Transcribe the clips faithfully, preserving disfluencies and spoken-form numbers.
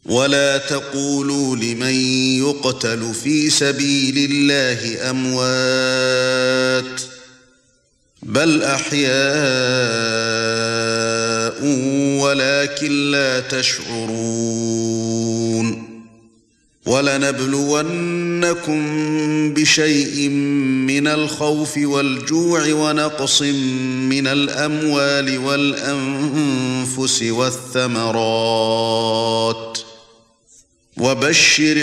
ولا تقولوا لمن يقتل في سبيل الله أموات بل أحياء ولكن لا تشعرون ولنبلونكم بشيء من الخوف والجوع ونقص من الأموال والأنفس والثمرات وبشر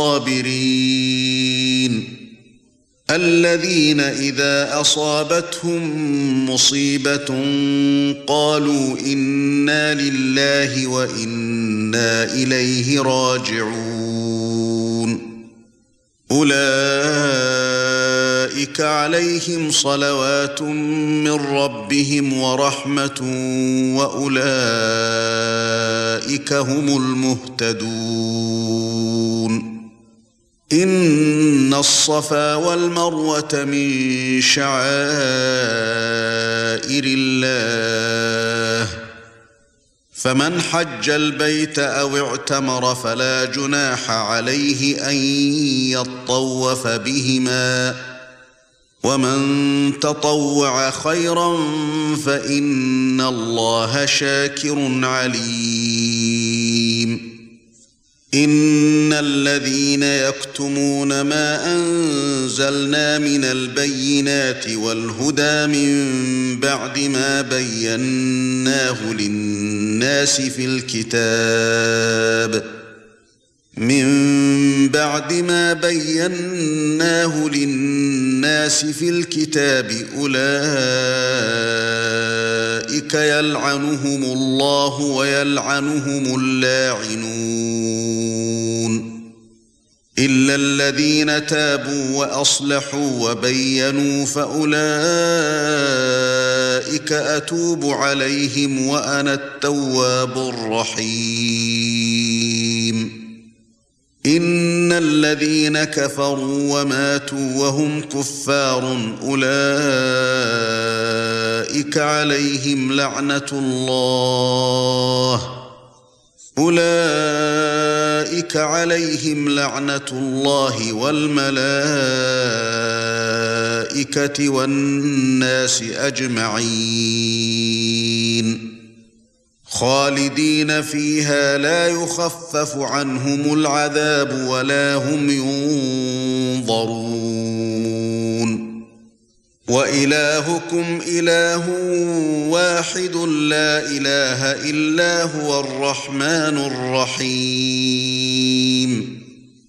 الصابرين الذين إذا أصابتهم مصيبة قالوا إنا لله وإنا إليه راجعون أولئك عليهم صلوات من ربهم ورحمة وأولئك هم المهتدون إن الصفا والمروة من شعائر الله فمن حج البيت أو اعتمر فلا جناح عليه أن يطوف بهما ومن تطوع خيرا فإن الله شاكر عليم إن الذين يكتمون ما أنزلنا من البينات والهدى من بعد ما بيناه للناس في الكتاب من بعد ما بيناه للناس في الكتاب أولئك يلعنهم الله ويلعنهم اللاعنون إلا الذين تابوا وأصلحوا وبينوا فأولئك أتوب عليهم وأنا التواب الرحيم إن الذين كفروا وماتوا وهم كفار أولئك عليهم لعنة الله أولئك عليهم لعنة الله والملائكة والناس أجمعين خالدين فيها لا يخفف عنهم العذاب ولا هم ينظرون وإلهكم إله واحد لا إله إلا هو الرحمن الرحيم